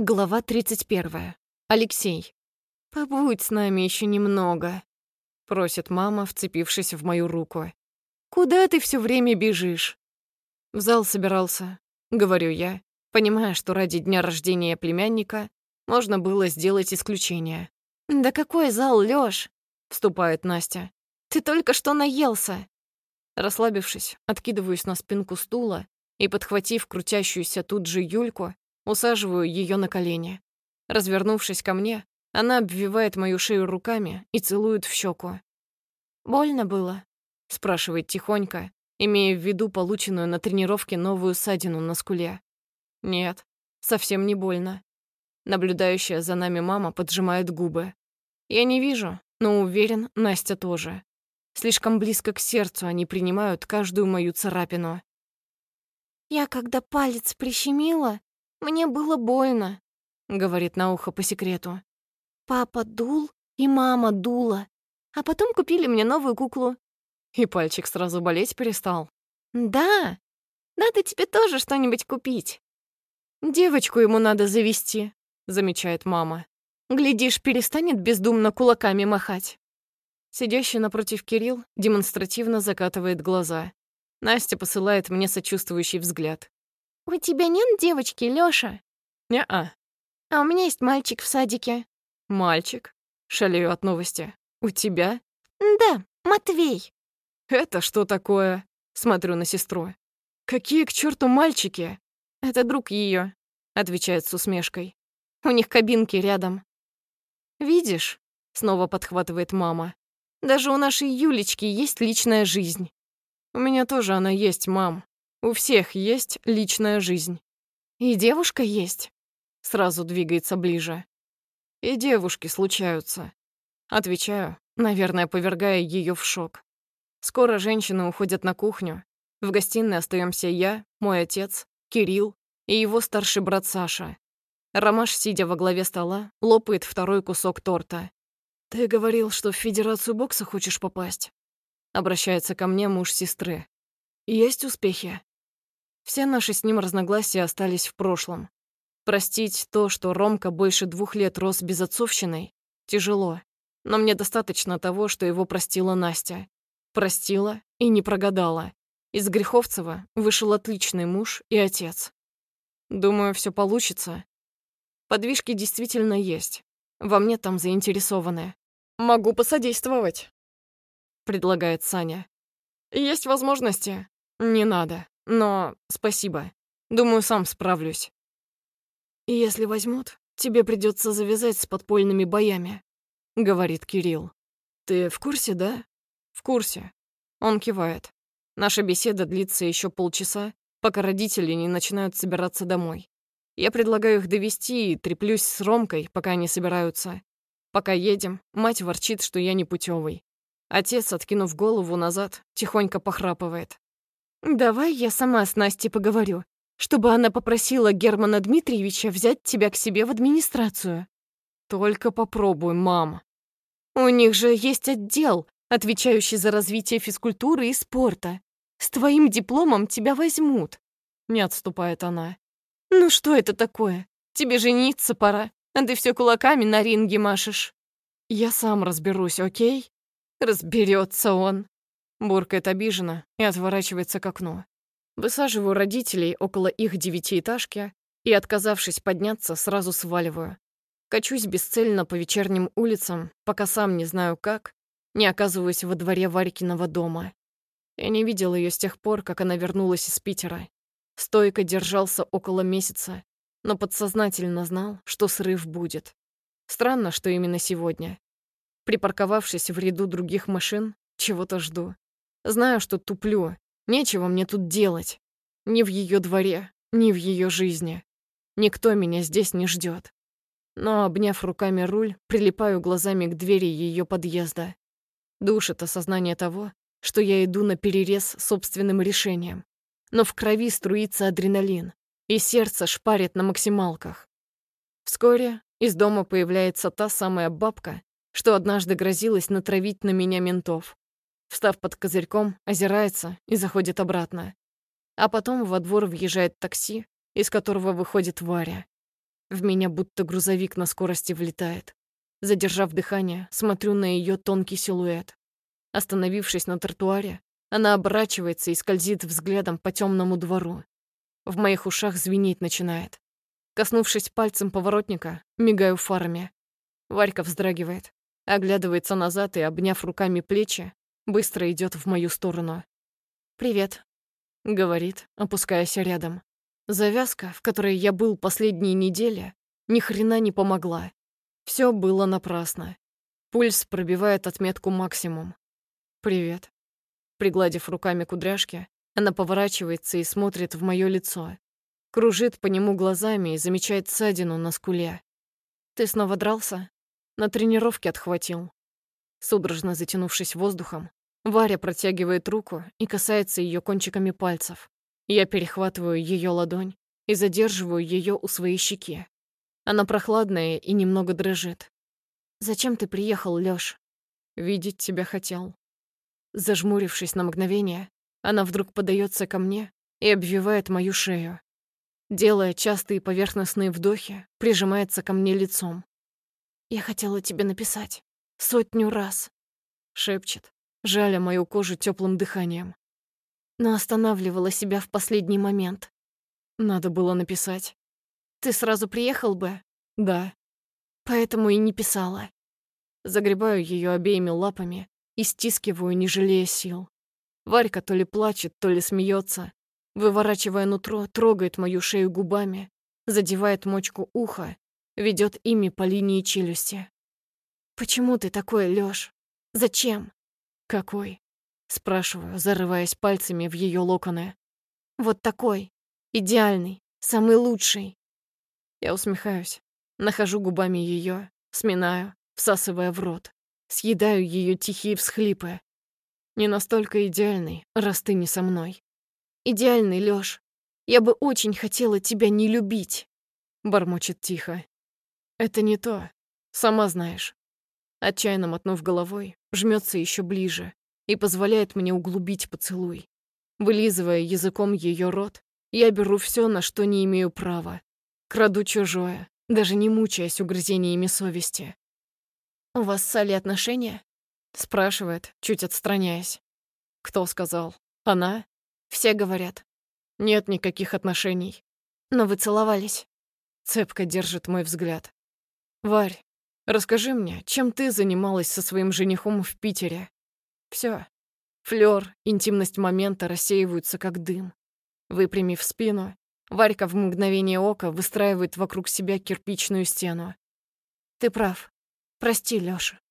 Глава 31. Алексей. «Побудь с нами еще немного», — просит мама, вцепившись в мою руку. «Куда ты все время бежишь?» «В зал собирался», — говорю я, понимая, что ради дня рождения племянника можно было сделать исключение. «Да какой зал, Лёш?» — вступает Настя. «Ты только что наелся». Расслабившись, откидываюсь на спинку стула и, подхватив крутящуюся тут же Юльку, усаживаю ее на колени. Развернувшись ко мне, она обвивает мою шею руками и целует в щеку. «Больно было?» — спрашивает тихонько, имея в виду полученную на тренировке новую ссадину на скуле. «Нет, совсем не больно». Наблюдающая за нами мама поджимает губы. Я не вижу, но уверен, Настя тоже. Слишком близко к сердцу они принимают каждую мою царапину. «Я когда палец прищемила, мне было больно», — говорит на ухо по секрету. «Папа дул, и мама дула. А потом купили мне новую куклу». И пальчик сразу болеть перестал. «Да, надо тебе тоже что-нибудь купить». «Девочку ему надо завести», — замечает мама. «Глядишь, перестанет бездумно кулаками махать». Сидящий напротив Кирилл демонстративно закатывает глаза. Настя посылает мне сочувствующий взгляд. «У тебя нет девочки, Лёша?» «Не-а». «А у меня есть мальчик в садике». «Мальчик?» Шалею от новости. «У тебя?» «Да, Матвей». «Это что такое?» Смотрю на сестру. «Какие к черту мальчики?» «Это друг ее», — отвечает с усмешкой. «У них кабинки рядом». «Видишь?» — снова подхватывает мама. «Даже у нашей Юлечки есть личная жизнь». «У меня тоже она есть, мам. У всех есть личная жизнь». «И девушка есть?» Сразу двигается ближе. «И девушки случаются». Отвечаю, наверное, повергая ее в шок. Скоро женщины уходят на кухню. В гостиной остаемся я, мой отец, Кирилл и его старший брат Саша. Ромаш, сидя во главе стола, лопает второй кусок торта. «Ты говорил, что в Федерацию бокса хочешь попасть?» Обращается ко мне муж сестры. «Есть успехи?» Все наши с ним разногласия остались в прошлом. Простить то, что Ромка больше 2 лет рос безотцовщиной, тяжело. Но мне достаточно того, что его простила Настя. Простила и не прогадала. Из Греховцева вышел отличный муж и отец. Думаю, все получится. Подвижки действительно есть. Во мне там заинтересованы. «Могу посодействовать», — предлагает Саня. «Есть возможности?» «Не надо. Но спасибо. Думаю, сам справлюсь». «И если возьмут, тебе придется завязать с подпольными боями», — говорит Кирилл. «Ты в курсе, да?» «В курсе». Он кивает. Наша беседа длится еще полчаса, пока родители не начинают собираться домой. Я предлагаю их довести и треплюсь с Ромкой, пока они собираются. Пока едем, мать ворчит, что я непутевый. Отец, откинув голову назад, тихонько похрапывает. «Давай я сама с Настей поговорю, чтобы она попросила Германа Дмитриевича взять тебя к себе в администрацию». «Только попробуй, мам». «У них же есть отдел, отвечающий за развитие физкультуры и спорта. С твоим дипломом тебя возьмут», — не отступает она. «Ну что это такое? Тебе жениться пора, а ты все кулаками на ринге машешь». «Я сам разберусь, окей?» «Разберется он», — буркает обиженно и отворачивается к окну. Высаживаю родителей около их 9-этажки и, отказавшись подняться, сразу сваливаю. Качусь бесцельно по вечерним улицам, пока сам не знаю как, не оказываюсь во дворе Варькиного дома. Я не видел ее с тех пор, как она вернулась из Питера. Стойко держался около месяца, но подсознательно знал, что срыв будет. Странно, что именно сегодня. Припарковавшись в ряду других машин, чего-то жду. Знаю, что туплю, нечего мне тут делать. Ни в ее дворе, ни в ее жизни. Никто меня здесь не ждет. Но, обняв руками руль, прилипаю глазами к двери ее подъезда. Душит осознание того, что я иду наперерез собственным решением. Но в крови струится адреналин, и сердце шпарит на максималках. Вскоре из дома появляется та самая бабка, что однажды грозилась натравить на меня ментов. Встав под козырьком, озирается и заходит обратно. А потом во двор въезжает такси, из которого выходит Варя. В меня будто грузовик на скорости влетает. Задержав дыхание, смотрю на ее тонкий силуэт. Остановившись на тротуаре, она оборачивается и скользит взглядом по темному двору. В моих ушах звенеть начинает. Коснувшись пальцем поворотника, мигаю фарами. Варька вздрагивает, оглядывается назад и, обняв руками плечи, быстро идет в мою сторону. «Привет», — говорит, опускаясь рядом. Завязка, в которой я был последние недели, ни хрена не помогла. Все было напрасно. Пульс пробивает отметку максимум. «Привет». Пригладив руками кудряшки, она поворачивается и смотрит в мое лицо. Кружит по нему глазами и замечает ссадину на скуле. «Ты снова дрался?» «На тренировке отхватил». Судорожно затянувшись воздухом, Варя протягивает руку и касается ее кончиками пальцев. Я перехватываю ее ладонь и задерживаю ее у своей щеки. Она прохладная и немного дрожит. «Зачем ты приехал, Лёш?» «Видеть тебя хотел». Зажмурившись на мгновение, она вдруг подается ко мне и обвивает мою шею. Делая частые поверхностные вдохи, прижимается ко мне лицом. «Я хотела тебе написать 100 раз», — шепчет, жаля мою кожу теплым дыханием. Но останавливала себя в последний момент. Надо было написать. «Ты сразу приехал бы?» «Да». «Поэтому и не писала». Загребаю ее обеими лапами и стискиваю, не жалея сил. Варька то ли плачет, то ли смеется. Выворачивая нутро, трогает мою шею губами, задевает мочку уха, ведет ими по линии челюсти. «Почему ты такой, Лёш? Зачем?» «Какой?» — спрашиваю, зарываясь пальцами в ее локоны. «Вот такой. Идеальный. Самый лучший». Я усмехаюсь, нахожу губами ее, сминаю, всасывая в рот, съедаю ее тихие всхлипы. Не настолько идеальный, раз ты не со мной. «Идеальный, Лёш. Я бы очень хотела тебя не любить», — бормочет тихо. «Это не то, сама знаешь». Отчаянно мотнув головой, жмется еще ближе и позволяет мне углубить поцелуй. Вылизывая языком ее рот, я беру все, на что не имею права. Краду чужое, даже не мучаясь угрызениями совести. «У вас с Салей отношения?» — спрашивает, чуть отстраняясь. «Кто сказал? Она?» «Все говорят». «Нет никаких отношений». «Но вы целовались». Цепко держит мой взгляд. «Варь, расскажи мне, чем ты занималась со своим женихом в Питере?» Все. Флёр, интимность момента рассеиваются как дым. Выпрямив спину, Варька в мгновение ока выстраивает вокруг себя кирпичную стену. «Ты прав. Прости, Лёша».